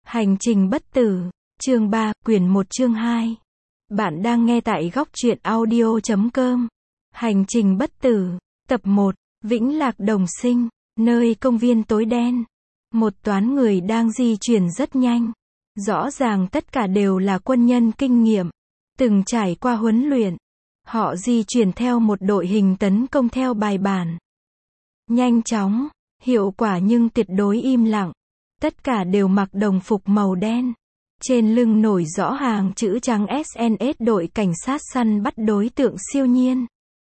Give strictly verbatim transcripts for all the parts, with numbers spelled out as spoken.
Hành trình bất tử, chương ba, quyển một chương hai. Bạn đang nghe tại góc truyện audio chấm com. Hành trình bất tử, tập một, Vĩnh Lạc Đồng Sinh, nơi công viên tối đen. Một toán người đang di chuyển rất nhanh. Rõ ràng tất cả đều là quân nhân kinh nghiệm, từng trải qua huấn luyện. Họ di chuyển theo một đội hình tấn công theo bài bản. Nhanh chóng, hiệu quả nhưng tuyệt đối im lặng. Tất cả đều mặc đồng phục màu đen. Trên lưng nổi rõ hàng chữ trắng ét en ét đội cảnh sát săn bắt đối tượng siêu nhiên.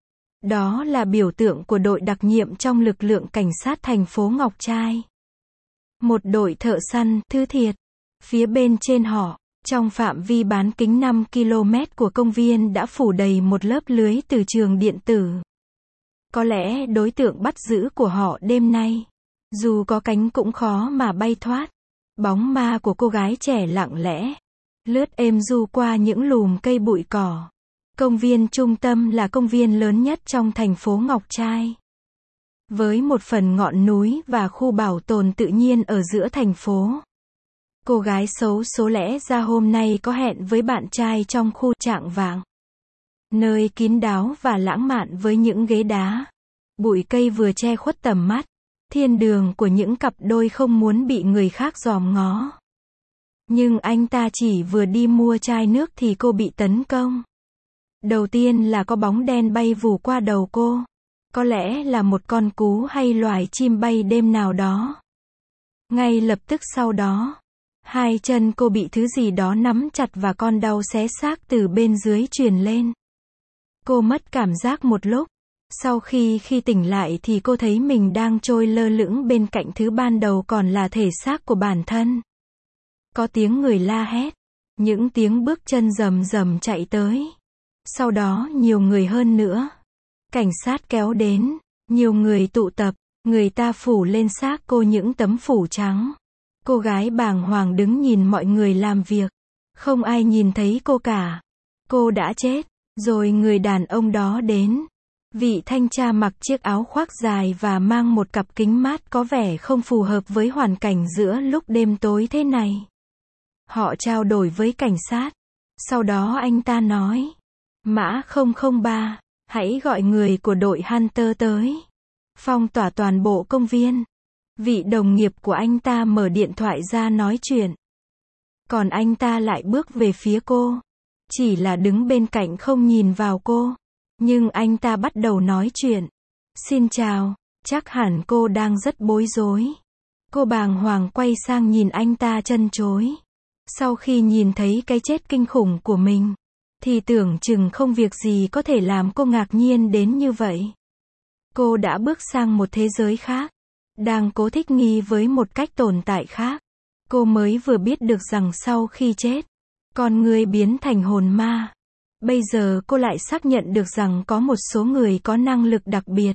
Đó là biểu tượng của đội đặc nhiệm trong lực lượng cảnh sát thành phố Ngọc Trai. Một đội thợ săn, thứ thiệt. Phía bên trên họ, trong phạm vi bán kính năm ki lô mét của công viên đã phủ đầy một lớp lưới từ trường điện tử. Có lẽ đối tượng bắt giữ của họ đêm nay, dù có cánh cũng khó mà bay thoát. Bóng ma của cô gái trẻ lặng lẽ lướt êm du qua những lùm cây bụi cỏ. Công viên trung tâm là công viên lớn nhất trong thành phố Ngọc Trai, với một phần ngọn núi và khu bảo tồn tự nhiên ở giữa thành phố. Cô gái xấu số lẽ ra hôm nay có hẹn với bạn trai trong khu Trạng Vạng, nơi kín đáo và lãng mạn với những ghế đá, bụi cây vừa che khuất tầm mắt. Thiên đường của những cặp đôi không muốn bị người khác dòm ngó. Nhưng anh ta chỉ vừa đi mua chai nước thì cô bị tấn công. Đầu tiên là có bóng đen bay vù qua đầu cô. Có lẽ là một con cú hay loài chim bay đêm nào đó. Ngay lập tức sau đó, hai chân cô bị thứ gì đó nắm chặt và con đau xé xác từ bên dưới truyền lên. Cô mất cảm giác một lúc. Sau khi khi tỉnh lại thì cô thấy mình đang trôi lơ lửng bên cạnh thứ ban đầu còn là thể xác của bản thân. Có tiếng người la hét, những tiếng bước chân rầm rầm chạy tới. Sau đó nhiều người hơn nữa. Cảnh sát kéo đến, nhiều người tụ tập, người ta phủ lên xác cô những tấm phủ trắng. Cô gái bàng hoàng đứng nhìn mọi người làm việc. Không ai nhìn thấy cô cả. Cô đã chết, rồi người đàn ông đó đến. Vị thanh tra mặc chiếc áo khoác dài và mang một cặp kính mát có vẻ không phù hợp với hoàn cảnh giữa lúc đêm tối thế này. Họ trao đổi với cảnh sát. Sau đó anh ta nói, Mã không không ba, hãy gọi người của đội Hunter tới. Phong tỏa toàn bộ công viên. Vị đồng nghiệp của anh ta mở điện thoại ra nói chuyện. Còn anh ta lại bước về phía cô. Chỉ là đứng bên cạnh không nhìn vào cô. Nhưng anh ta bắt đầu nói chuyện. Xin chào, chắc hẳn cô đang rất bối rối. Cô bàng hoàng quay sang nhìn anh ta trân trối. Sau khi nhìn thấy cái chết kinh khủng của mình, thì tưởng chừng không việc gì có thể làm cô ngạc nhiên đến như vậy. Cô đã bước sang một thế giới khác, đang cố thích nghi với một cách tồn tại khác. Cô mới vừa biết được rằng sau khi chết, con người biến thành hồn ma. Bây giờ cô lại xác nhận được rằng có một số người có năng lực đặc biệt.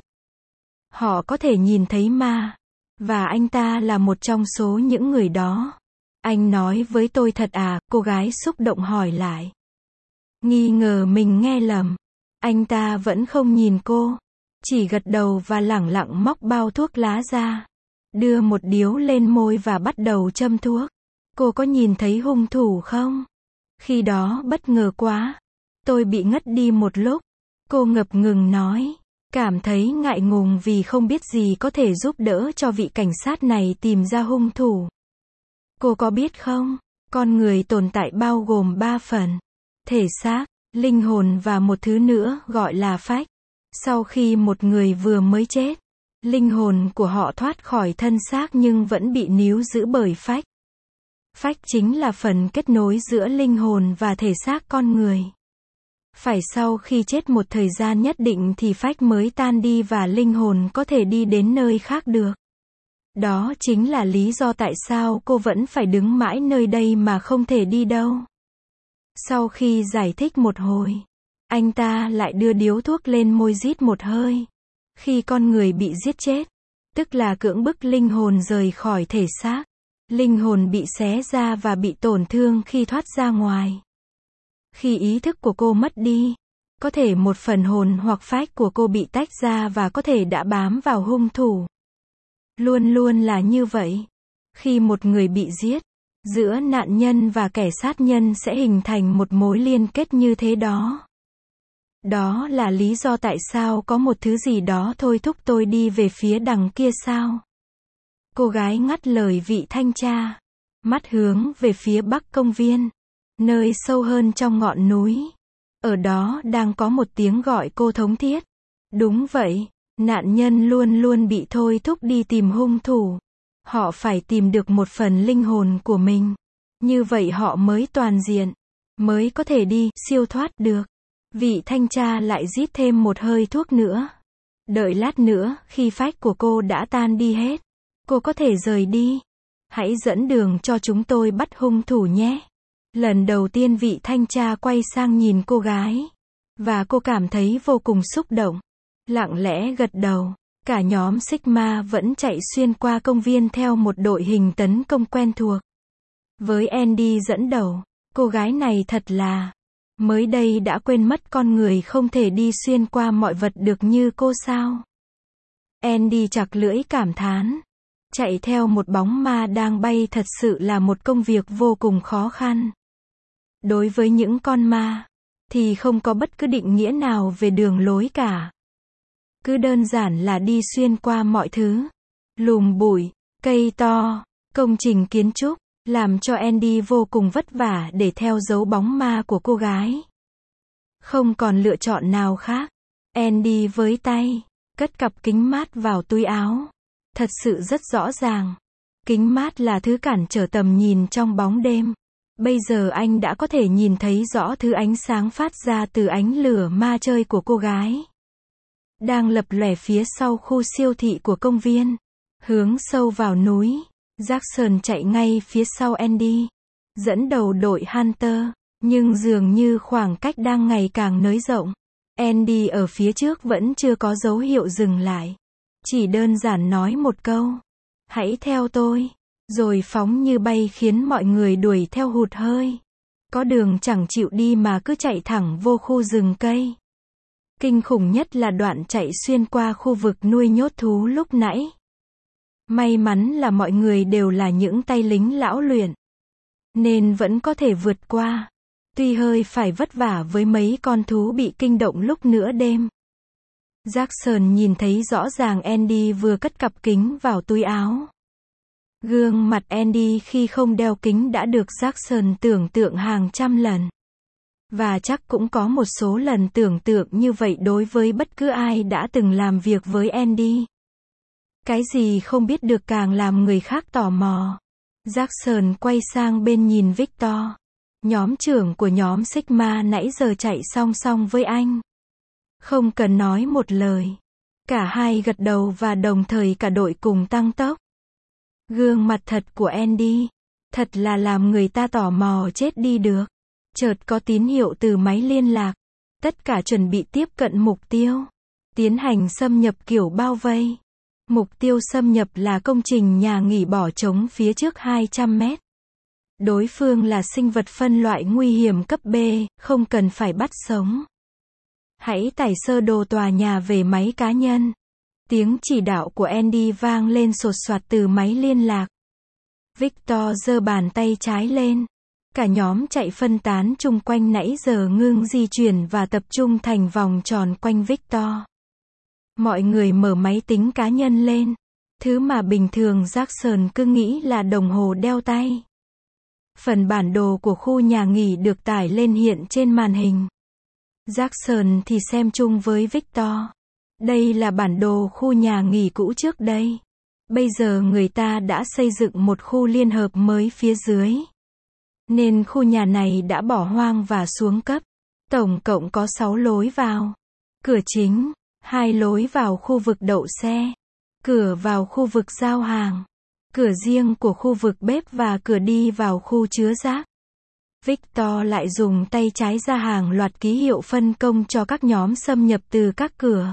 Họ có thể nhìn thấy ma. Và anh ta là một trong số những người đó. Anh nói với tôi thật à, cô gái xúc động hỏi lại. Nghi ngờ mình nghe lầm. Anh ta vẫn không nhìn cô. Chỉ gật đầu và lẳng lặng móc bao thuốc lá ra. Đưa một điếu lên môi và bắt đầu châm thuốc. Cô có nhìn thấy hung thủ không? Khi đó bất ngờ quá. Tôi bị ngất đi một lúc. Cô ngập ngừng nói. Cảm thấy ngại ngùng vì không biết gì có thể giúp đỡ cho vị cảnh sát này tìm ra hung thủ. Cô có biết không? Con người tồn tại bao gồm ba phần. Thể xác, linh hồn và một thứ nữa gọi là phách. Sau khi một người vừa mới chết, linh hồn của họ thoát khỏi thân xác nhưng vẫn bị níu giữ bởi phách. Phách chính là phần kết nối giữa linh hồn và thể xác con người. Phải sau khi chết một thời gian nhất định thì phách mới tan đi và linh hồn có thể đi đến nơi khác được. Đó chính là lý do tại sao cô vẫn phải đứng mãi nơi đây mà không thể đi đâu. Sau khi giải thích một hồi, anh ta lại đưa điếu thuốc lên môi rít một hơi. Khi con người bị giết chết, tức là cưỡng bức linh hồn rời khỏi thể xác, linh hồn bị xé ra và bị tổn thương khi thoát ra ngoài. Khi ý thức của cô mất đi, có thể một phần hồn hoặc phách của cô bị tách ra và có thể đã bám vào hung thủ. Luôn luôn là như vậy. Khi một người bị giết, Giữa nạn nhân và kẻ sát nhân sẽ hình thành một mối liên kết như thế đó. Đó là lý do tại sao có một thứ gì đó thôi thúc tôi đi về phía đằng kia sao? Cô gái ngắt lời vị thanh tra. Mắt hướng về phía bắc công viên. Nơi sâu hơn trong ngọn núi. Ở đó đang có một tiếng gọi cô thống thiết. Đúng vậy, nạn nhân luôn luôn bị thôi thúc đi tìm hung thủ. Họ phải tìm được một phần linh hồn của mình. Như vậy họ mới toàn diện, mới có thể đi, siêu thoát được. Vị thanh tra lại rít thêm một hơi thuốc nữa. Đợi lát nữa, khi phách của cô đã tan đi hết, cô có thể rời đi. Hãy dẫn đường cho chúng tôi bắt hung thủ nhé. Lần đầu tiên vị thanh tra quay sang nhìn cô gái. Và cô cảm thấy vô cùng xúc động. Lặng lẽ gật đầu. Cả nhóm Sigma vẫn chạy xuyên qua công viên theo một đội hình tấn công quen thuộc. Với Andy dẫn đầu, cô gái này thật là mới đây đã quên mất con người không thể đi xuyên qua mọi vật được như cô sao. Andy chặt lưỡi cảm thán. Chạy theo một bóng ma đang bay thật sự là một công việc vô cùng khó khăn. Đối với những con ma, thì không có bất cứ định nghĩa nào về đường lối cả. Cứ đơn giản là đi xuyên qua mọi thứ. Lùm bụi, cây to, công trình kiến trúc, làm cho Andy vô cùng vất vả để theo dấu bóng ma của cô gái. Không còn lựa chọn nào khác. Andy với tay, cất cặp kính mát vào túi áo. Thật sự rất rõ ràng. Kính mát là thứ cản trở tầm nhìn trong bóng đêm. Bây giờ anh đã có thể nhìn thấy rõ thứ ánh sáng phát ra từ ánh lửa ma chơi của cô gái. Đang lập lòe phía sau khu siêu thị của công viên. Hướng sâu vào núi. Jackson chạy ngay phía sau Andy. Dẫn đầu đội Hunter. Nhưng dường như khoảng cách đang ngày càng nới rộng. Andy ở phía trước vẫn chưa có dấu hiệu dừng lại. Chỉ đơn giản nói một câu. Hãy theo tôi. Rồi phóng như bay khiến mọi người đuổi theo hụt hơi. Có đường chẳng chịu đi mà cứ chạy thẳng vô khu rừng cây. Kinh khủng nhất là đoạn chạy xuyên qua khu vực nuôi nhốt thú lúc nãy. May mắn là mọi người đều là những tay lính lão luyện. Nên vẫn có thể vượt qua. Tuy hơi phải vất vả với mấy con thú bị kinh động lúc nửa đêm. Jackson nhìn thấy rõ ràng Andy vừa cất cặp kính vào túi áo. Gương mặt Andy khi không đeo kính đã được Jackson tưởng tượng hàng trăm lần. Và chắc cũng có một số lần tưởng tượng như vậy đối với bất cứ ai đã từng làm việc với Andy. Cái gì không biết được càng làm người khác tò mò. Jackson quay sang bên nhìn Victor. Nhóm trưởng của nhóm Sigma nãy giờ chạy song song với anh. Không cần nói một lời. Cả hai gật đầu và đồng thời cả đội cùng tăng tốc. Gương mặt thật của Andy. Thật là làm người ta tò mò chết đi được. Chợt có tín hiệu từ máy liên lạc. Tất cả chuẩn bị tiếp cận mục tiêu. Tiến hành xâm nhập kiểu bao vây. Mục tiêu xâm nhập là công trình nhà nghỉ bỏ trống phía trước hai trăm mét. Đối phương là sinh vật phân loại nguy hiểm cấp B, không cần phải bắt sống. Hãy tải sơ đồ tòa nhà về máy cá nhân. Tiếng chỉ đạo của Andy vang lên sột soạt từ máy liên lạc. Victor giơ bàn tay trái lên. Cả nhóm chạy phân tán chung quanh nãy giờ ngưng di chuyển và tập trung thành vòng tròn quanh Victor. Mọi người mở máy tính cá nhân lên. Thứ mà bình thường Jackson cứ nghĩ là đồng hồ đeo tay. Phần bản đồ của khu nhà nghỉ được tải lên hiện trên màn hình. Jackson thì xem chung với Victor. Đây là bản đồ khu nhà nghỉ cũ trước đây. Bây giờ người ta đã xây dựng một khu liên hợp mới phía dưới. Nên khu nhà này đã bỏ hoang và xuống cấp. Tổng cộng có sáu lối vào. Cửa chính, hai lối vào khu vực đậu xe, cửa vào khu vực giao hàng, cửa riêng của khu vực bếp và cửa đi vào khu chứa rác. Victor lại dùng tay trái ra hàng loạt ký hiệu phân công cho các nhóm xâm nhập từ các cửa.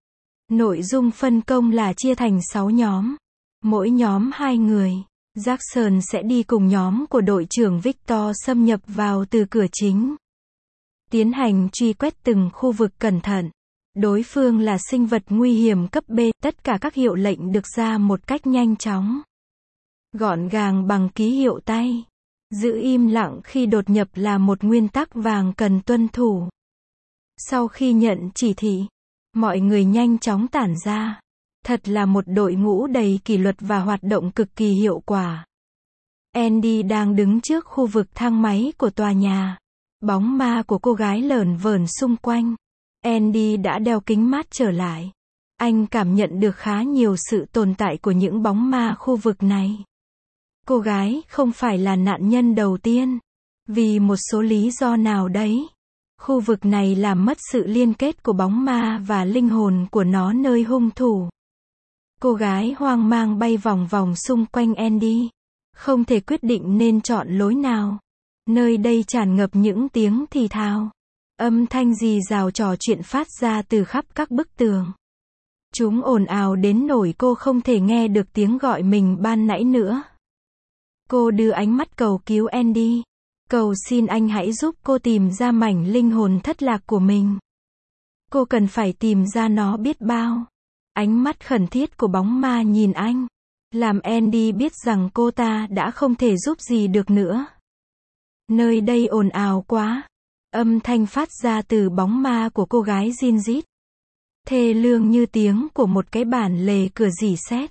Nội dung phân công là chia thành sáu nhóm. Mỗi nhóm hai người. Jackson sẽ đi cùng nhóm của đội trưởng Victor xâm nhập vào từ cửa chính. Tiến hành truy quét từng khu vực cẩn thận. Đối phương là sinh vật nguy hiểm cấp B, tất cả các hiệu lệnh được ra một cách nhanh chóng. Gọn gàng bằng ký hiệu tay. Giữ im lặng khi đột nhập là một nguyên tắc vàng cần tuân thủ. Sau khi nhận chỉ thị, mọi người nhanh chóng tản ra. Thật là một đội ngũ đầy kỷ luật và hoạt động cực kỳ hiệu quả. Andy đang đứng trước khu vực thang máy của tòa nhà. Bóng ma của cô gái lởn vởn xung quanh. Andy đã đeo kính mát trở lại. Anh cảm nhận được khá nhiều sự tồn tại của những bóng ma khu vực này. Cô gái không phải là nạn nhân đầu tiên. Vì một số lý do nào đấy, khu vực này làm mất sự liên kết của bóng ma và linh hồn của nó nơi hung thủ. Cô gái hoang mang bay vòng vòng xung quanh Andy. Không thể quyết định nên chọn lối nào. Nơi đây tràn ngập những tiếng thì thào. Âm thanh rì rào trò chuyện phát ra từ khắp các bức tường. Chúng ồn ào đến nỗi cô không thể nghe được tiếng gọi mình ban nãy nữa. Cô đưa ánh mắt cầu cứu Andy. Cầu xin anh hãy giúp cô tìm ra mảnh linh hồn thất lạc của mình. Cô cần phải tìm ra nó biết bao. Ánh mắt khẩn thiết của bóng ma nhìn anh, làm Andy biết rằng cô ta đã không thể giúp gì được nữa. Nơi đây ồn ào quá. Âm thanh phát ra từ bóng ma của cô gái rin rít. Thê lương như tiếng của một cái bản lề cửa rỉ sét.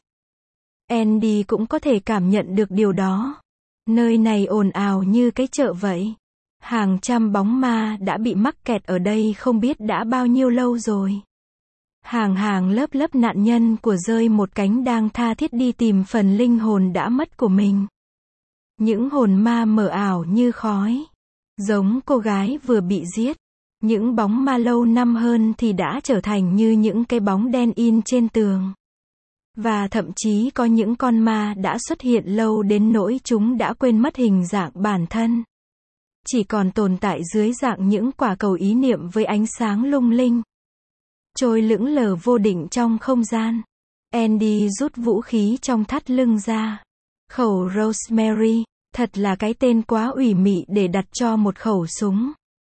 Andy cũng có thể cảm nhận được điều đó. Nơi này ồn ào như cái chợ vậy. Hàng trăm bóng ma đã bị mắc kẹt ở đây không biết đã bao nhiêu lâu rồi. Hàng hàng lớp lớp nạn nhân của rơi một cánh đang tha thiết đi tìm phần linh hồn đã mất của mình. Những hồn ma mờ ảo như khói. Giống cô gái vừa bị giết. Những bóng ma lâu năm hơn thì đã trở thành như những cái bóng đen in trên tường. Và thậm chí có những con ma đã xuất hiện lâu đến nỗi chúng đã quên mất hình dạng bản thân. Chỉ còn tồn tại dưới dạng những quả cầu ý niệm với ánh sáng lung linh. Trôi lững lờ vô định trong không gian. Andy rút vũ khí trong thắt lưng ra. Khẩu Rosemary, thật là cái tên quá ủy mị để đặt cho một khẩu súng.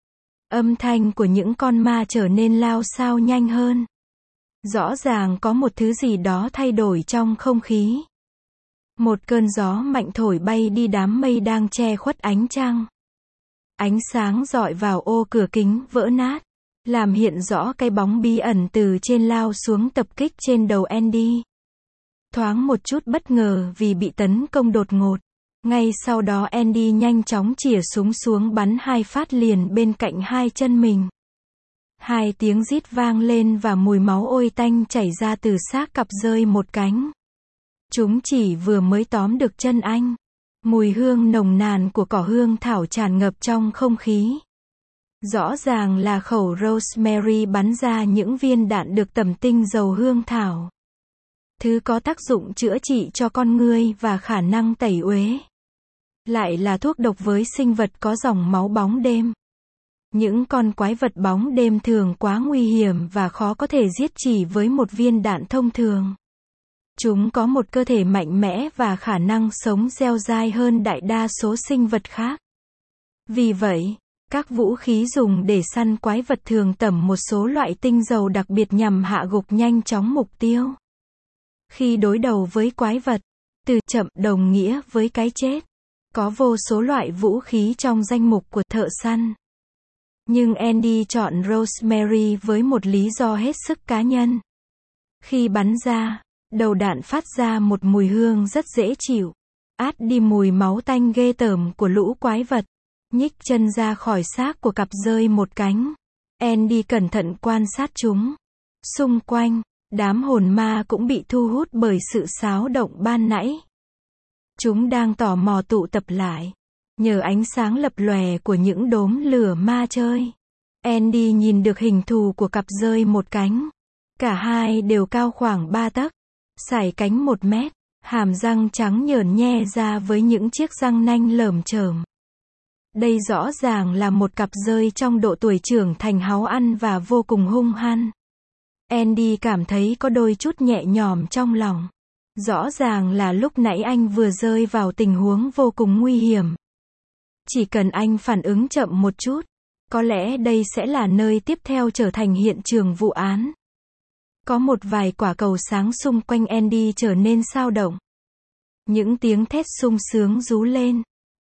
Âm thanh của những con ma trở nên lao xao nhanh hơn. Rõ ràng có một thứ gì đó thay đổi trong không khí. Một cơn gió mạnh thổi bay đi đám mây đang che khuất ánh trăng. Ánh sáng rọi vào ô cửa kính vỡ nát, làm hiện rõ cái bóng bí ẩn từ trên lao xuống tập kích trên đầu Andy. Thoáng một chút bất ngờ vì bị tấn công đột ngột. Ngay sau đó Andy nhanh chóng chĩa súng xuống bắn hai phát liền bên cạnh hai chân mình. Hai tiếng rít vang lên và mùi máu ôi tanh chảy ra từ xác cặp rơi một cánh. Chúng chỉ vừa mới tóm được chân anh. Mùi hương nồng nàn của cỏ hương thảo tràn ngập trong không khí. Rõ ràng là khẩu Rosemary bắn ra những viên đạn được tẩm tinh dầu hương thảo. Thứ có tác dụng chữa trị cho con người và khả năng tẩy uế. Lại là thuốc độc với sinh vật có dòng máu bóng đêm. Những con quái vật bóng đêm thường quá nguy hiểm và khó có thể giết chỉ với một viên đạn thông thường. Chúng có một cơ thể mạnh mẽ và khả năng sống dẻo dai hơn đại đa số sinh vật khác. Vì vậy, các vũ khí dùng để săn quái vật thường tẩm một số loại tinh dầu đặc biệt nhằm hạ gục nhanh chóng mục tiêu. Khi đối đầu với quái vật, từ chậm đồng nghĩa với cái chết. Có vô số loại vũ khí trong danh mục của thợ săn. Nhưng Andy chọn Rosemary với một lý do hết sức cá nhân. Khi bắn ra, đầu đạn phát ra một mùi hương rất dễ chịu. Át đi mùi máu tanh ghê tởm của lũ quái vật. Nhích chân ra khỏi xác của cặp rơi một cánh. Andy cẩn thận quan sát chúng. Xung quanh, đám hồn ma cũng bị thu hút bởi sự xáo động ban nãy. Chúng đang tò mò tụ tập lại. Nhờ ánh sáng lập lòe của những đốm lửa ma chơi, Andy nhìn được hình thù của cặp rơi một cánh. Cả hai đều cao khoảng ba tấc, sải cánh một mét, hàm răng trắng nhởn nhe ra với những chiếc răng nanh lởm chởm. Đây rõ ràng là một cặp rơi trong độ tuổi trưởng thành háu ăn và vô cùng hung hăng. Andy cảm thấy có đôi chút nhẹ nhõm trong lòng. Rõ ràng là lúc nãy anh vừa rơi vào tình huống vô cùng nguy hiểm. Chỉ cần anh phản ứng chậm một chút, có lẽ đây sẽ là nơi tiếp theo trở thành hiện trường vụ án. Có một vài quả cầu sáng xung quanh Andy trở nên xao động. Những tiếng thét sung sướng rú lên.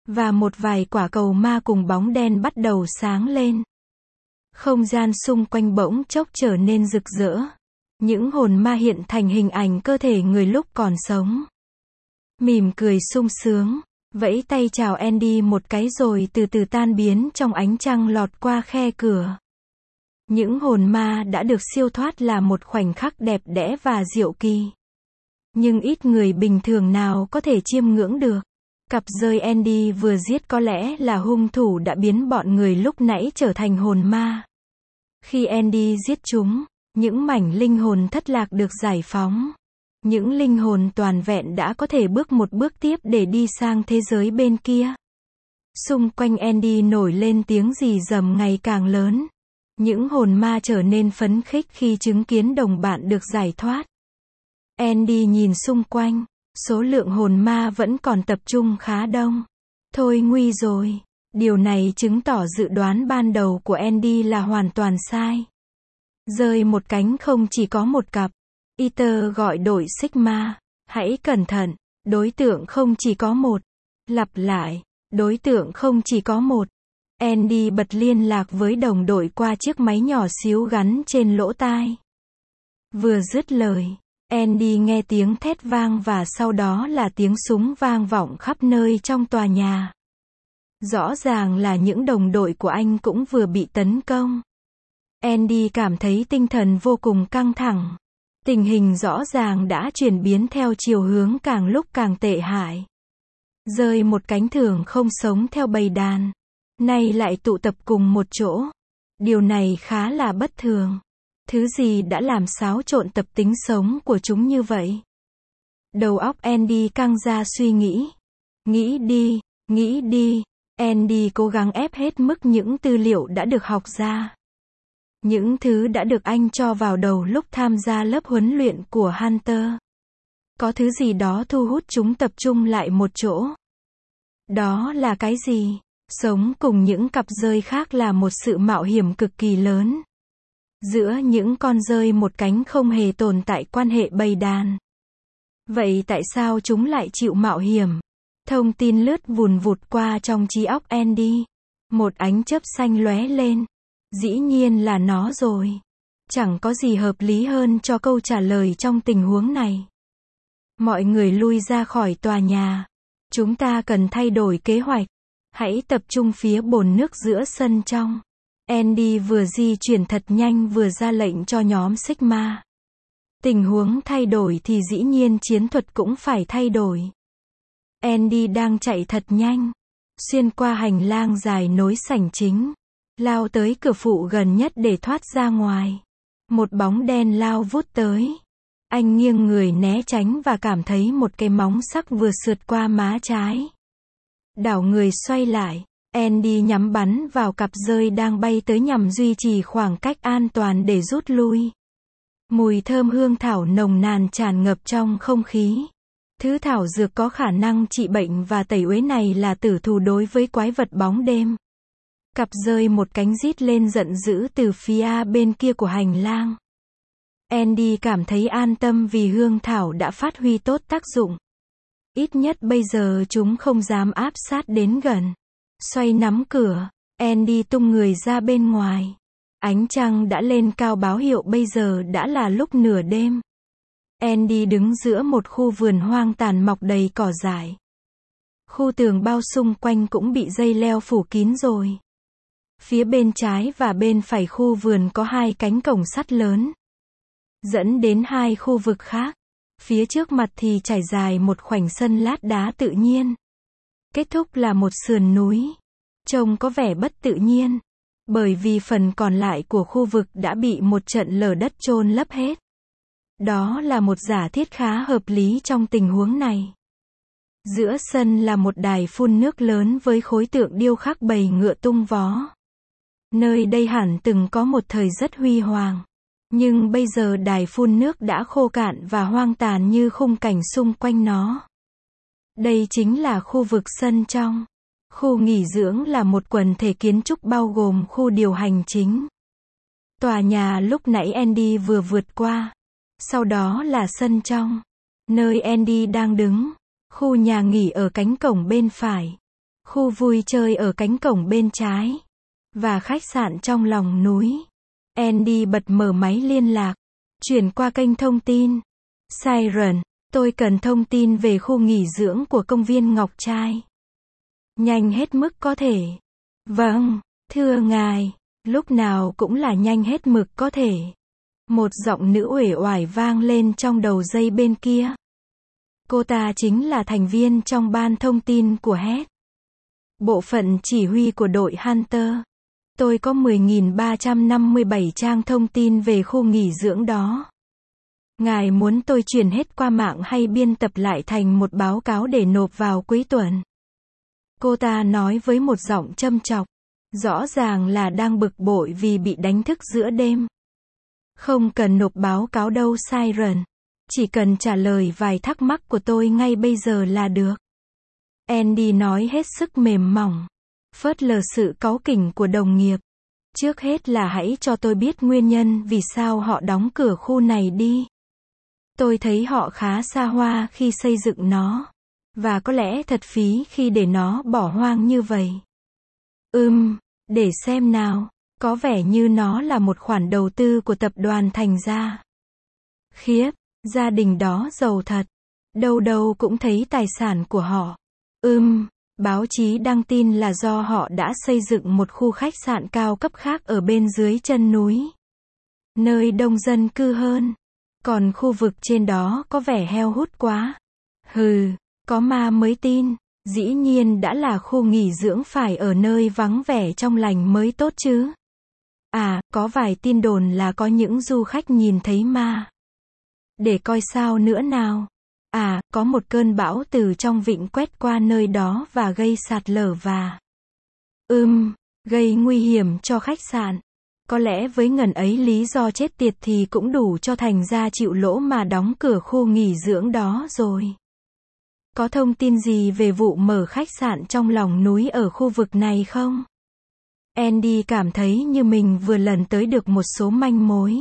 Và một vài quả cầu ma cùng bóng đen bắt đầu sáng lên. Không gian xung quanh bỗng chốc trở nên rực rỡ. Những hồn ma hiện thành hình ảnh cơ thể người lúc còn sống. Mỉm cười sung sướng, vẫy tay chào Andy một cái rồi từ từ tan biến trong ánh trăng lọt qua khe cửa. Những hồn ma đã được siêu thoát là một khoảnh khắc đẹp đẽ và diệu kỳ. Nhưng ít người bình thường nào có thể chiêm ngưỡng được. Cặp rơi Andy vừa giết có lẽ là hung thủ đã biến bọn người lúc nãy trở thành hồn ma. Khi Andy giết chúng, những mảnh linh hồn thất lạc được giải phóng. Những linh hồn toàn vẹn đã có thể bước một bước tiếp để đi sang thế giới bên kia. Xung quanh Andy nổi lên tiếng rì rầm ngày càng lớn. Những hồn ma trở nên phấn khích khi chứng kiến đồng bạn được giải thoát. Andy nhìn xung quanh, số lượng hồn ma vẫn còn tập trung khá đông. Thôi nguy rồi. Điều này chứng tỏ dự đoán ban đầu của Andy là hoàn toàn sai. Rơi một cánh không chỉ có một cặp. Peter gọi đội Sigma. Hãy cẩn thận, đối tượng không chỉ có một. Lặp lại, đối tượng không chỉ có một. Andy bật liên lạc với đồng đội qua chiếc máy nhỏ xíu gắn trên lỗ tai. Vừa dứt lời, Andy nghe tiếng thét vang và sau đó là tiếng súng vang vọng khắp nơi trong tòa nhà. Rõ ràng là những đồng đội của anh cũng vừa bị tấn công. Andy cảm thấy tinh thần vô cùng căng thẳng. Tình hình rõ ràng đã chuyển biến theo chiều hướng càng lúc càng tệ hại. Rơi một cánh thường không sống theo bầy đàn. Nay lại tụ tập cùng một chỗ. Điều này khá là bất thường. Thứ gì đã làm xáo trộn tập tính sống của chúng như vậy? Đầu óc Andy căng ra suy nghĩ. Nghĩ đi, nghĩ đi. Andy cố gắng ép hết mức những tư liệu đã được học ra. Những thứ đã được anh cho vào đầu lúc tham gia lớp huấn luyện của Hunter. Có thứ gì đó thu hút chúng tập trung lại một chỗ. Đó là cái gì? Sống cùng những cặp rơi khác là một sự mạo hiểm cực kỳ lớn. Giữa những con rơi một cánh không hề tồn tại quan hệ bầy đàn. Vậy tại sao chúng lại chịu mạo hiểm? Thông tin lướt vùn vụt qua trong trí óc Andy. Một ánh chớp xanh lóe lên. Dĩ nhiên là nó rồi. Chẳng có gì hợp lý hơn cho câu trả lời trong tình huống này. Mọi người lui ra khỏi tòa nhà. Chúng ta cần thay đổi kế hoạch. Hãy tập trung phía bồn nước giữa sân trong. Andy vừa di chuyển thật nhanh vừa ra lệnh cho nhóm Sigma. Tình huống thay đổi thì dĩ nhiên chiến thuật cũng phải thay đổi. Andy đang chạy thật nhanh. Xuyên qua hành lang dài nối sảnh chính. Lao tới cửa phụ gần nhất để thoát ra ngoài. Một bóng đen lao vút tới. Anh nghiêng người né tránh và cảm thấy một cái móng sắc vừa sượt qua má trái. Đảo người xoay lại. Andy nhắm bắn vào cặp rơi đang bay tới nhằm duy trì khoảng cách an toàn để rút lui. Mùi thơm hương thảo nồng nàn tràn ngập trong không khí. Thứ thảo dược có khả năng trị bệnh và tẩy uế này là tử thù đối với quái vật bóng đêm. Cặp rơi một cánh rít lên giận dữ từ phía bên kia của hành lang. Andy cảm thấy an tâm vì hương thảo đã phát huy tốt tác dụng. Ít nhất bây giờ chúng không dám áp sát đến gần. Xoay nắm cửa, Andy tung người ra bên ngoài. Ánh trăng đã lên cao báo hiệu bây giờ đã là lúc nửa đêm. Andy đứng giữa một khu vườn hoang tàn mọc đầy cỏ dại. Khu tường bao xung quanh cũng bị dây leo phủ kín rồi. Phía bên trái và bên phải khu vườn có hai cánh cổng sắt lớn, dẫn đến hai khu vực khác. Phía trước mặt thì trải dài một khoảnh sân lát đá tự nhiên. Kết thúc là một sườn núi. Trông có vẻ bất tự nhiên, bởi vì phần còn lại của khu vực đã bị một trận lở đất chôn lấp hết. Đó là một giả thiết khá hợp lý trong tình huống này. Giữa sân là một đài phun nước lớn với khối tượng điêu khắc bầy ngựa tung vó. Nơi đây hẳn từng có một thời rất huy hoàng. Nhưng bây giờ đài phun nước đã khô cạn và hoang tàn như khung cảnh xung quanh nó. Đây chính là khu vực sân trong. Khu nghỉ dưỡng là một quần thể kiến trúc bao gồm khu điều hành chính. Tòa nhà lúc nãy Andy vừa vượt qua. Sau đó là sân trong, nơi Andy đang đứng. Khu nhà nghỉ ở cánh cổng bên phải. khu vui chơi ở cánh cổng bên trái, và khách sạn trong lòng núi. Andy bật mở máy liên lạc, chuyển qua kênh thông tin. Siren, tôi cần thông tin về khu nghỉ dưỡng của công viên Ngọc Trai. Nhanh hết mức có thể. Vâng, thưa ngài, lúc nào cũng là nhanh hết mực có thể. Một giọng nữ uể oải vang lên trong đầu dây bên kia. Cô ta chính là thành viên trong ban thông tin của Head, bộ phận chỉ huy của đội Hunter. Tôi có mười nghìn ba trăm năm mươi bảy trang thông tin về khu nghỉ dưỡng đó. Ngài muốn tôi truyền hết qua mạng hay biên tập lại thành một báo cáo để nộp vào cuối tuần? Cô ta nói với một giọng châm chọc, rõ ràng là đang bực bội vì bị đánh thức giữa đêm. Không cần nộp báo cáo đâu Siren. Chỉ cần trả lời vài thắc mắc của tôi ngay bây giờ là được. Andy nói hết sức mềm mỏng, phớt lờ sự cáu kỉnh của đồng nghiệp. Trước hết là hãy cho tôi biết nguyên nhân vì sao họ đóng cửa khu này đi. Tôi thấy họ khá xa hoa khi xây dựng nó, và có lẽ thật phí khi để nó bỏ hoang như vậy. Ừm, để xem nào, có vẻ như nó là một khoản đầu tư của tập đoàn Thành Gia. Khiếp, gia đình đó giàu thật. Đâu đâu cũng thấy tài sản của họ. Ừm, báo chí đăng tin là do họ đã xây dựng một khu khách sạn cao cấp khác ở bên dưới chân núi, nơi đông dân cư hơn. Còn khu vực trên đó có vẻ heo hút quá. Hừ, có ma mới tin. Dĩ nhiên đã là khu nghỉ dưỡng phải ở nơi vắng vẻ trong lành mới tốt chứ. À, có vài tin đồn là có những du khách nhìn thấy ma. Để coi sao nữa nào. À, có một cơn bão từ trong vịnh quét qua nơi đó và gây sạt lở và... Ừm, gây nguy hiểm cho khách sạn. Có lẽ với ngần ấy lý do chết tiệt thì cũng đủ cho Thành Gia chịu lỗ mà đóng cửa khu nghỉ dưỡng đó rồi. Có thông tin gì về vụ mở khách sạn trong lòng núi ở khu vực này không? Andy cảm thấy như mình vừa lần tới được một số manh mối.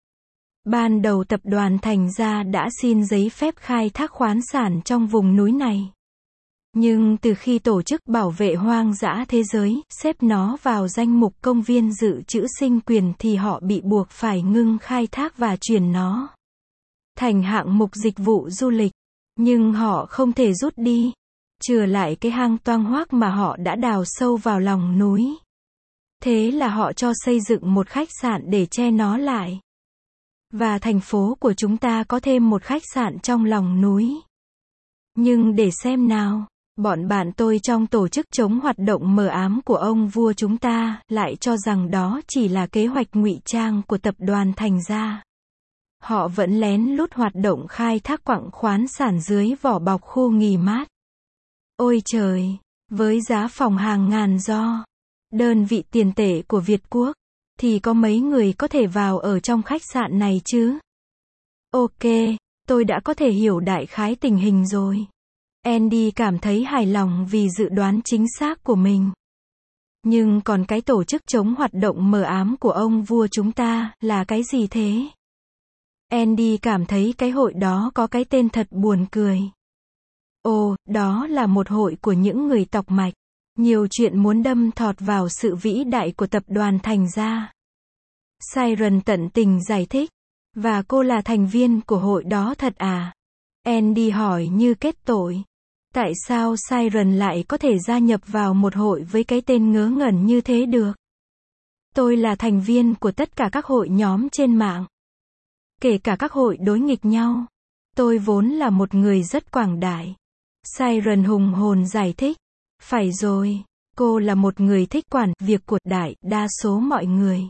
Ban đầu tập đoàn Thành Gia đã xin giấy phép khai thác khoáng sản trong vùng núi này. Nhưng từ khi Tổ chức Bảo vệ Hoang dã Thế giới xếp nó vào danh mục công viên dự trữ sinh quyền thì họ bị buộc phải ngưng khai thác và chuyển nó thành hạng mục dịch vụ du lịch. Nhưng họ không thể rút đi, chừa lại cái hang toang hoác mà họ đã đào sâu vào lòng núi. Thế là họ cho xây dựng một khách sạn để che nó lại. Và thành phố của chúng ta có thêm một khách sạn trong lòng núi. Nhưng để xem nào, bọn bạn tôi trong tổ chức chống hoạt động mờ ám của ông vua chúng ta lại cho rằng đó chỉ là kế hoạch ngụy trang của tập đoàn Thành Gia. Họ vẫn lén lút hoạt động khai thác quặng khoáng sản dưới vỏ bọc khu nghỉ mát. Ôi trời, với giá phòng hàng ngàn do đơn vị tiền tệ của Việt Quốc, thì có mấy người có thể vào ở trong khách sạn này chứ? Ok, tôi đã có thể hiểu đại khái tình hình rồi. Andy cảm thấy hài lòng vì dự đoán chính xác của mình. Nhưng còn cái tổ chức chống hoạt động mờ ám của ông vua chúng ta là cái gì thế? Andy cảm thấy cái hội đó có cái tên thật buồn cười. Ồ, đó là một hội của những người tọc mạch. Nhiều chuyện muốn đâm thọt vào sự vĩ đại của tập đoàn Thành Gia. Siren tận tình giải thích. Và cô là thành viên của hội đó thật à? Andy hỏi như kết tội. Tại sao Siren lại có thể gia nhập vào một hội với cái tên ngớ ngẩn như thế được? Tôi là thành viên của tất cả các hội nhóm trên mạng. Kể cả các hội đối nghịch nhau. Tôi vốn là một người rất quảng đại. Siren hùng hồn giải thích. Phải rồi, cô là một người thích quản việc của đại đa số mọi người.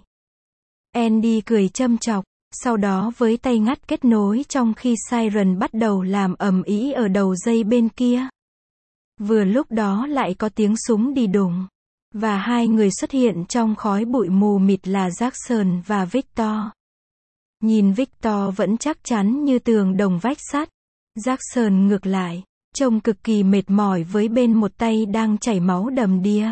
Andy cười châm chọc, sau đó với tay ngắt kết nối trong khi Siren bắt đầu làm ầm ĩ ở đầu dây bên kia. Vừa lúc đó lại có tiếng súng đi đùng. Và hai người xuất hiện trong khói bụi mù mịt là Jackson và Victor. Nhìn Victor vẫn chắc chắn như tường đồng vách sắt. Jackson ngược lại, trông cực kỳ mệt mỏi với bên một tay đang chảy máu đầm đìa.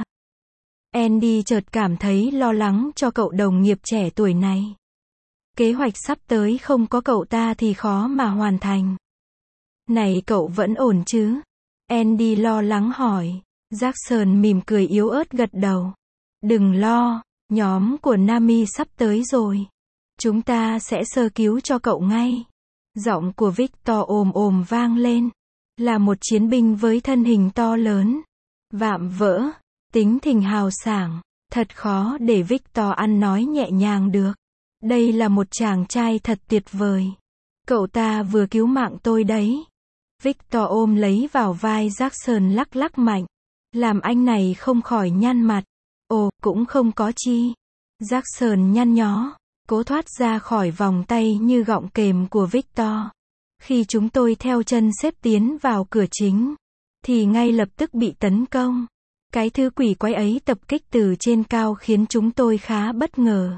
Andy chợt cảm thấy lo lắng cho cậu đồng nghiệp trẻ tuổi này. Kế hoạch sắp tới không có cậu ta thì khó mà hoàn thành. Này cậu vẫn ổn chứ? Andy lo lắng hỏi. Jackson mỉm cười yếu ớt gật đầu. Đừng lo, nhóm của Nami sắp tới rồi. Chúng ta sẽ sơ cứu cho cậu ngay. Giọng của Victor ồm ồm vang lên. Là một chiến binh với thân hình to lớn, vạm vỡ, tính tình hào sảng. Thật khó để Victor ăn nói nhẹ nhàng được. Đây là một chàng trai thật tuyệt vời. Cậu ta vừa cứu mạng tôi đấy. Victor ôm lấy vào vai Jackson lắc lắc mạnh. Làm anh này không khỏi nhăn mặt. Ồ, cũng không có chi. Jackson nhăn nhó, cố thoát ra khỏi vòng tay như gọng kềm của Victor. Khi chúng tôi theo chân xếp tiến vào cửa chính, thì ngay lập tức bị tấn công. Cái thứ quỷ quái ấy tập kích từ trên cao khiến chúng tôi khá bất ngờ.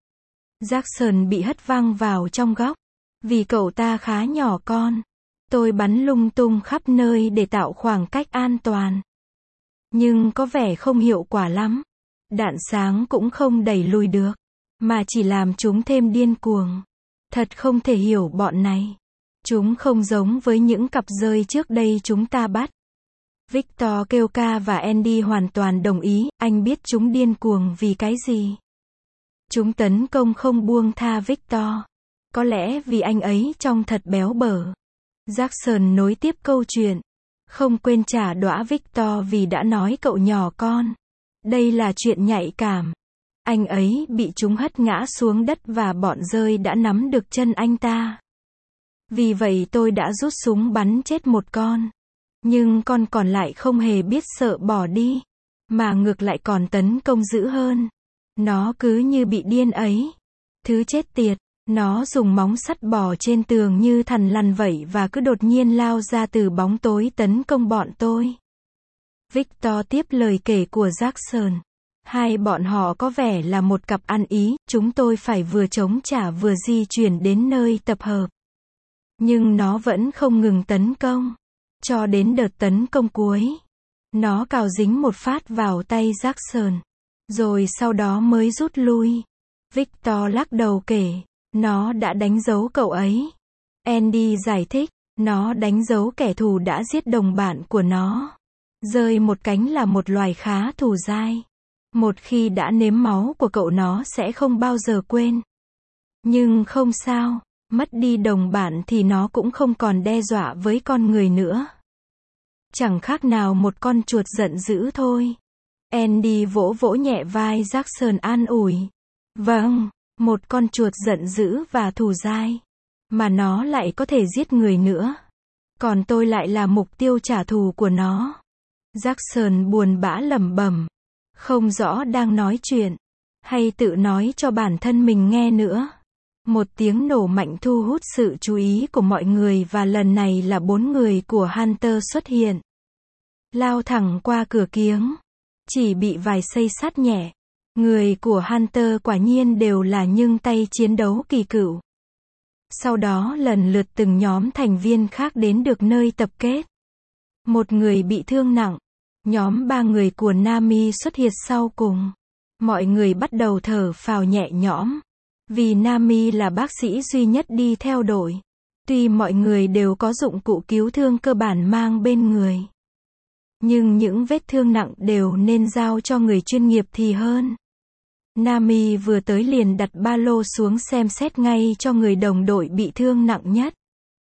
Jackson bị hất văng vào trong góc. Vì cậu ta khá nhỏ con, tôi bắn lung tung khắp nơi để tạo khoảng cách an toàn. Nhưng có vẻ không hiệu quả lắm. Đạn sáng cũng không đẩy lùi được, mà chỉ làm chúng thêm điên cuồng. Thật không thể hiểu bọn này. Chúng không giống với những cặp rơi trước đây chúng ta bắt. Victor kêu ca và Andy hoàn toàn đồng ý, anh biết chúng điên cuồng vì cái gì. Chúng tấn công không buông tha Victor. Có lẽ vì anh ấy trông thật béo bở. Jackson nối tiếp câu chuyện. Không quên trả đũa Victor vì đã nói cậu nhỏ con. Đây là chuyện nhạy cảm. Anh ấy bị chúng hất ngã xuống đất và bọn rơi đã nắm được chân anh ta. Vì vậy tôi đã rút súng bắn chết một con. Nhưng con còn lại không hề biết sợ bỏ đi, mà ngược lại còn tấn công dữ hơn. Nó cứ như bị điên ấy. Thứ chết tiệt, nó dùng móng sắt bò trên tường như thằn lằn vậy và cứ đột nhiên lao ra từ bóng tối tấn công bọn tôi. Victor tiếp lời kể của Jackson. Hai bọn họ có vẻ là một cặp ăn ý, chúng tôi phải vừa chống trả vừa di chuyển đến nơi tập hợp. Nhưng nó vẫn không ngừng tấn công. Cho đến đợt tấn công cuối, nó cào dính một phát vào tay Jackson. Rồi sau đó mới rút lui. Victor lắc đầu kể, nó đã đánh dấu cậu ấy. Andy giải thích, nó đánh dấu kẻ thù đã giết đồng bạn của nó. Rơi một cánh là một loài khá thù dai. Một khi đã nếm máu của cậu nó sẽ không bao giờ quên. Nhưng không sao, mất đi đồng bạn thì nó cũng không còn đe dọa với con người nữa. Chẳng khác nào một con chuột giận dữ thôi. Andy vỗ vỗ nhẹ vai Jackson an ủi. Vâng, một con chuột giận dữ và thù dai. Mà nó lại có thể giết người nữa. Còn tôi lại là mục tiêu trả thù của nó. Jackson buồn bã lẩm bẩm. Không rõ đang nói chuyện, hay tự nói cho bản thân mình nghe nữa. Một tiếng nổ mạnh thu hút sự chú ý của mọi người và lần này là bốn người của Hunter xuất hiện. Lao thẳng qua cửa kiếng. Chỉ bị vài xây sắt nhẹ. Người của Hunter quả nhiên đều là nhưng tay chiến đấu kỳ cựu. Sau đó lần lượt từng nhóm thành viên khác đến được nơi tập kết. Một người bị thương nặng. Nhóm ba người của Nami xuất hiện sau cùng. Mọi người bắt đầu thở phào nhẹ nhõm. Vì Nami là bác sĩ duy nhất đi theo đội. Tuy mọi người đều có dụng cụ cứu thương cơ bản mang bên người. Nhưng những vết thương nặng đều nên giao cho người chuyên nghiệp thì hơn. Nami vừa tới liền đặt ba lô xuống xem xét ngay cho người đồng đội bị thương nặng nhất.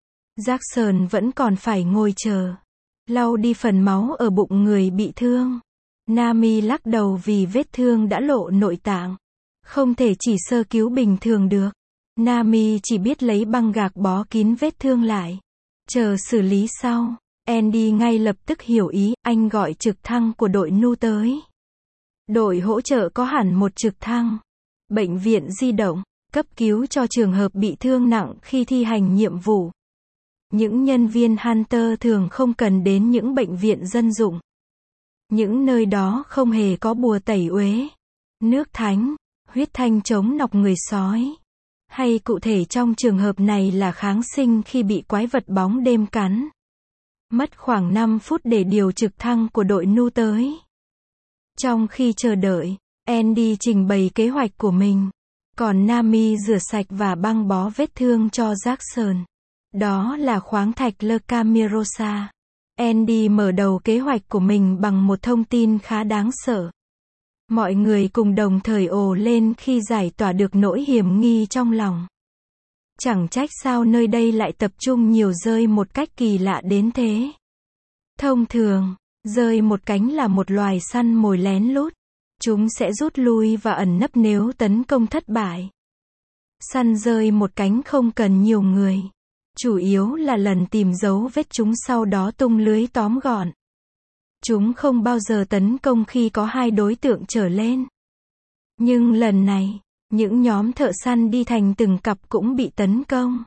Jackson vẫn còn phải ngồi chờ. Lau đi phần máu ở bụng người bị thương. Nami lắc đầu vì vết thương đã lộ nội tạng. Không thể chỉ sơ cứu bình thường được. Nami chỉ biết lấy băng gạc bó kín vết thương lại. Chờ xử lý sau. Andy ngay lập tức hiểu ý, anh gọi trực thăng của đội Nu tới. Đội hỗ trợ có hẳn một trực thăng. Bệnh viện di động, cấp cứu cho trường hợp bị thương nặng khi thi hành nhiệm vụ. Những nhân viên Hunter thường không cần đến những bệnh viện dân dụng. Những nơi đó không hề có bùa tẩy uế, nước thánh, huyết thanh chống nọc người sói. Hay cụ thể trong trường hợp này là kháng sinh khi bị quái vật bóng đêm cắn. Mất khoảng năm phút để điều trực thăng của đội Nu tới. Trong khi chờ đợi, Andy trình bày kế hoạch của mình. Còn Nami rửa sạch và băng bó vết thương cho Jackson. Đó là khoáng thạch Le Camirosa. Andy mở đầu kế hoạch của mình bằng một thông tin khá đáng sợ. Mọi người cùng đồng thời ồ lên khi giải tỏa được nỗi hiểm nghi trong lòng. Chẳng trách sao nơi đây lại tập trung nhiều dơi một cách kỳ lạ đến thế. Thông thường, dơi một cánh là một loài săn mồi lén lút. Chúng sẽ rút lui và ẩn nấp nếu tấn công thất bại. Săn dơi một cánh không cần nhiều người. Chủ yếu là lần tìm dấu vết chúng sau đó tung lưới tóm gọn. Chúng không bao giờ tấn công khi có hai đối tượng trở lên. Nhưng lần này, những nhóm thợ săn đi thành từng cặp cũng bị tấn công.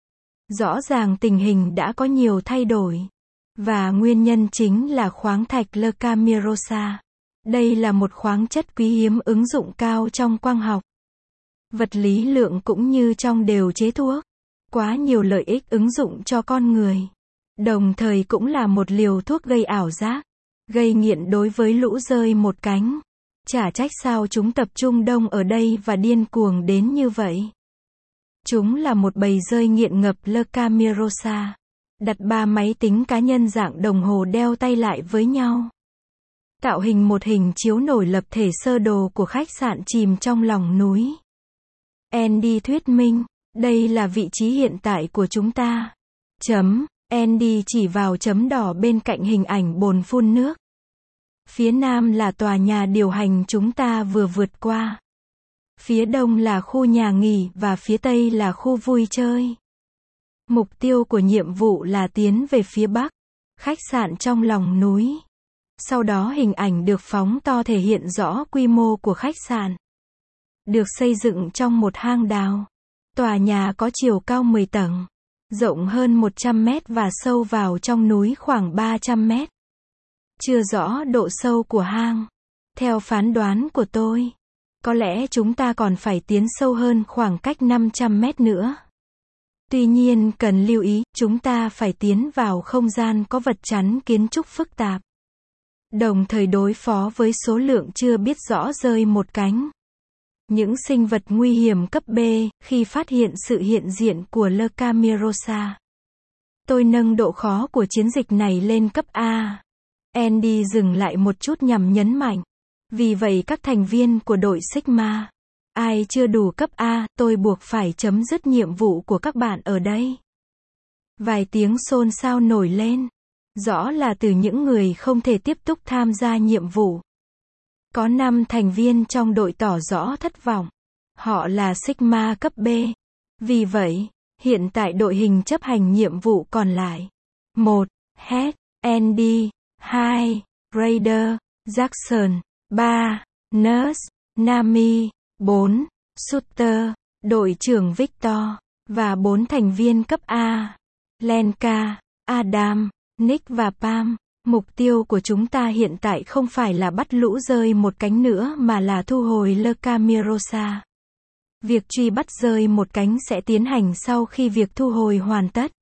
Rõ ràng tình hình đã có nhiều thay đổi. Và nguyên nhân chính là khoáng thạch Le Camirosa. Đây là một khoáng chất quý hiếm ứng dụng cao trong quang học, vật lý lượng cũng như trong đều chế thuốc. Quá nhiều lợi ích ứng dụng cho con người. Đồng thời cũng là một liều thuốc gây ảo giác, gây nghiện đối với lũ dơi một cánh. Chả trách sao chúng tập trung đông ở đây và điên cuồng đến như vậy. Chúng là một bầy dơi nghiện ngập Le Camirosa. Đặt ba máy tính cá nhân dạng đồng hồ đeo tay lại với nhau. Tạo hình một hình chiếu nổi lập thể sơ đồ của khách sạn chìm trong lòng núi. Andy thuyết minh, đây là vị trí hiện tại của chúng ta. Chấm, Andy chỉ vào chấm đỏ bên cạnh hình ảnh bồn phun nước. Phía nam là tòa nhà điều hành chúng ta vừa vượt qua. Phía đông là khu nhà nghỉ và phía tây là khu vui chơi. Mục tiêu của nhiệm vụ là tiến về phía bắc, khách sạn trong lòng núi. Sau đó hình ảnh được phóng to thể hiện rõ quy mô của khách sạn. Được xây dựng trong một hang đào. Tòa nhà có chiều cao mười tầng, rộng hơn một trăm mét và sâu vào trong núi khoảng ba trăm mét. Chưa rõ độ sâu của hang. Theo phán đoán của tôi, có lẽ chúng ta còn phải tiến sâu hơn khoảng cách năm trăm mét nữa. Tuy nhiên cần lưu ý, chúng ta phải tiến vào không gian có vật chắn kiến trúc phức tạp. Đồng thời đối phó với số lượng chưa biết rõ dơi một cánh. Những sinh vật nguy hiểm cấp B, khi phát hiện sự hiện diện của Le Camirosa. Tôi nâng độ khó của chiến dịch này lên cấp A. Andy dừng lại một chút nhằm nhấn mạnh. Vì vậy các thành viên của đội Sigma, ai chưa đủ cấp A, tôi buộc phải chấm dứt nhiệm vụ của các bạn ở đây. Vài tiếng xôn xao nổi lên. Rõ là từ những người không thể tiếp tục tham gia nhiệm vụ. Có năm thành viên trong đội tỏ rõ thất vọng. Họ là Sigma cấp B. Vì vậy, hiện tại đội hình chấp hành nhiệm vụ còn lại. một. Head, Andy. hai. Raider, Jackson. ba. Nurse, Nami. bốn. Shooter, đội trưởng Victor. Và bốn thành viên cấp A. Lenka, Adam, Nick và Pam. Mục tiêu của chúng ta hiện tại không phải là bắt lũ dơi một cánh nữa mà là thu hồi Le Camirosa. Việc truy bắt dơi một cánh sẽ tiến hành sau khi việc thu hồi hoàn tất.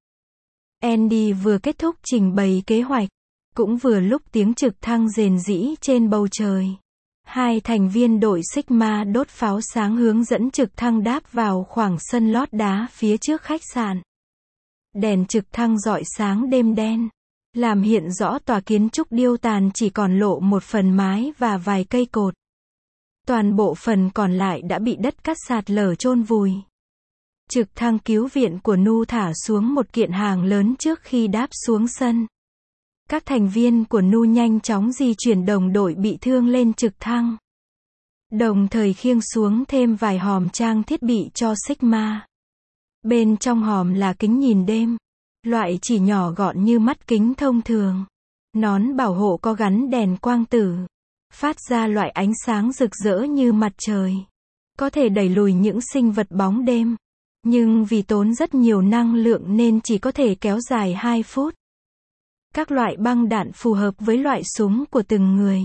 Andy vừa kết thúc trình bày kế hoạch. Cũng vừa lúc tiếng trực thăng rền rĩ trên bầu trời. Hai thành viên đội Sigma đốt pháo sáng hướng dẫn trực thăng đáp vào khoảng sân lót đá phía trước khách sạn. Đèn trực thăng rọi sáng đêm đen, làm hiện rõ tòa kiến trúc điêu tàn chỉ còn lộ một phần mái và vài cây cột. Toàn bộ phần còn lại đã bị đất cát sạt lở chôn vùi. Trực thăng cứu viện của Nu thả xuống một kiện hàng lớn trước khi đáp xuống sân. Các thành viên của Nu nhanh chóng di chuyển đồng đội bị thương lên trực thăng. Đồng thời khiêng xuống thêm vài hòm trang thiết bị cho Sigma. Bên trong hòm là kính nhìn đêm. Loại chỉ nhỏ gọn như mắt kính thông thường. Nón bảo hộ có gắn đèn quang tử. Phát ra loại ánh sáng rực rỡ như mặt trời. Có thể đẩy lùi những sinh vật bóng đêm. Nhưng vì tốn rất nhiều năng lượng nên chỉ có thể kéo dài hai phút. Các loại băng đạn phù hợp với loại súng của từng người.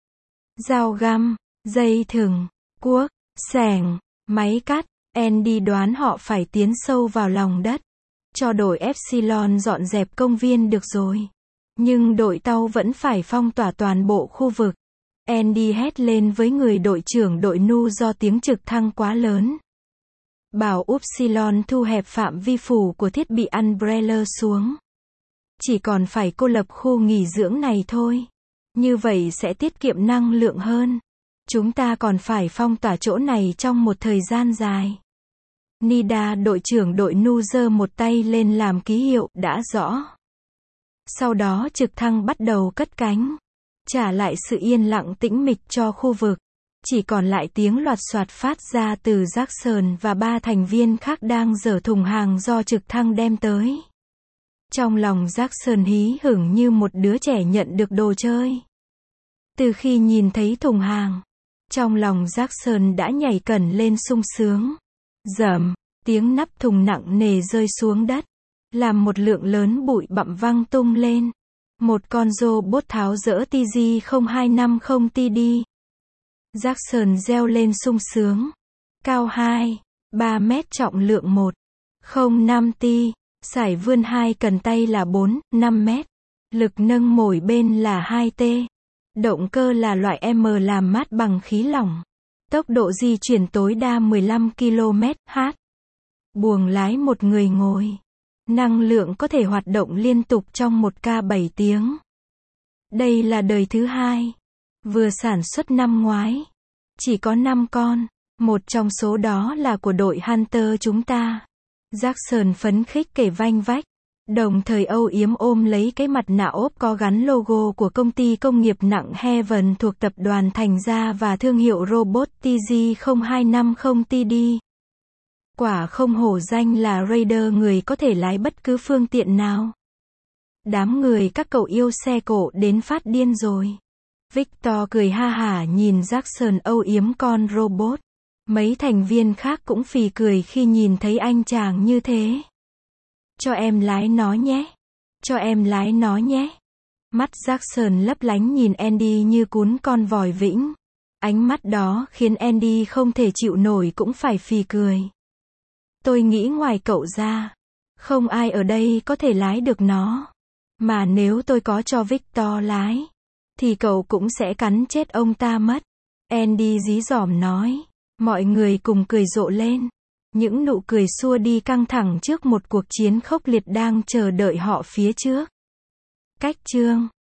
Dao găm, dây thừng, cuốc, xẻng, máy cắt. Andy đoán họ phải tiến sâu vào lòng đất. Cho đội Epsilon dọn dẹp công viên được rồi. Nhưng đội tàu vẫn phải phong tỏa toàn bộ khu vực. Andy hét lên với người đội trưởng đội Nu do tiếng trực thăng quá lớn. Bảo Upsilon thu hẹp phạm vi phủ của thiết bị Umbrella xuống. Chỉ còn phải cô lập khu nghỉ dưỡng này thôi. Như vậy sẽ tiết kiệm năng lượng hơn. Chúng ta còn phải phong tỏa chỗ này trong một thời gian dài. Nida đội trưởng đội nu giơ một tay lên làm ký hiệu, đã rõ. Sau đó trực thăng bắt đầu cất cánh. Trả lại sự yên lặng tĩnh mịch cho khu vực. Chỉ còn lại tiếng loạt soạt phát ra từ Jackson và ba thành viên khác đang dỡ thùng hàng do trực thăng đem tới. Trong lòng Jackson hí hửng như một đứa trẻ nhận được đồ chơi. Từ khi nhìn thấy thùng hàng, trong lòng Jackson đã nhảy cẩn lên sung sướng. Rầm, tiếng nắp thùng nặng nề rơi xuống đất, làm một lượng lớn bụi bặm văng tung lên. Một con robot tháo dỡ T G không hai năm không T D. Jackson reo lên sung sướng. Cao hai, ba mét, trọng lượng một phẩy không năm T, sải vươn hai cần tay là bốn, năm mét. Lực nâng mỗi bên là hai T. Động cơ là loại M làm mát bằng khí lỏng. Tốc độ di chuyển tối đa mười lăm ki lô mét trên giờ. Buồng lái một người ngồi. Năng lượng có thể hoạt động liên tục trong một ca bảy tiếng. Đây là đời thứ hai. Vừa sản xuất năm ngoái. Chỉ có năm con. Một trong số đó là của đội Hunter chúng ta. Jackson phấn khích kể vanh vách. Đồng thời âu yếm ôm lấy cái mặt nạ ốp có gắn logo của công ty công nghiệp nặng Heaven thuộc tập đoàn Thành Gia và thương hiệu robot T G không hai năm không T D. Quả không hổ danh là Raider, người có thể lái bất cứ phương tiện nào. Đám người các cậu yêu xe cộ đến phát điên rồi. Victor cười ha hả nhìn Jackson âu yếm con robot. Mấy thành viên khác cũng phì cười khi nhìn thấy anh chàng như thế. Cho em lái nó nhé. Cho em lái nó nhé. Mắt Jackson lấp lánh nhìn Andy như cún con vòi vĩnh. Ánh mắt đó khiến Andy không thể chịu nổi cũng phải phì cười. Tôi nghĩ ngoài cậu ra, không ai ở đây có thể lái được nó. Mà nếu tôi có cho Victor lái, thì cậu cũng sẽ cắn chết ông ta mất. Andy dí dỏm nói. Mọi người cùng cười rộ lên. Những nụ cười xua đi căng thẳng trước một cuộc chiến khốc liệt đang chờ đợi họ phía trước. Cách chương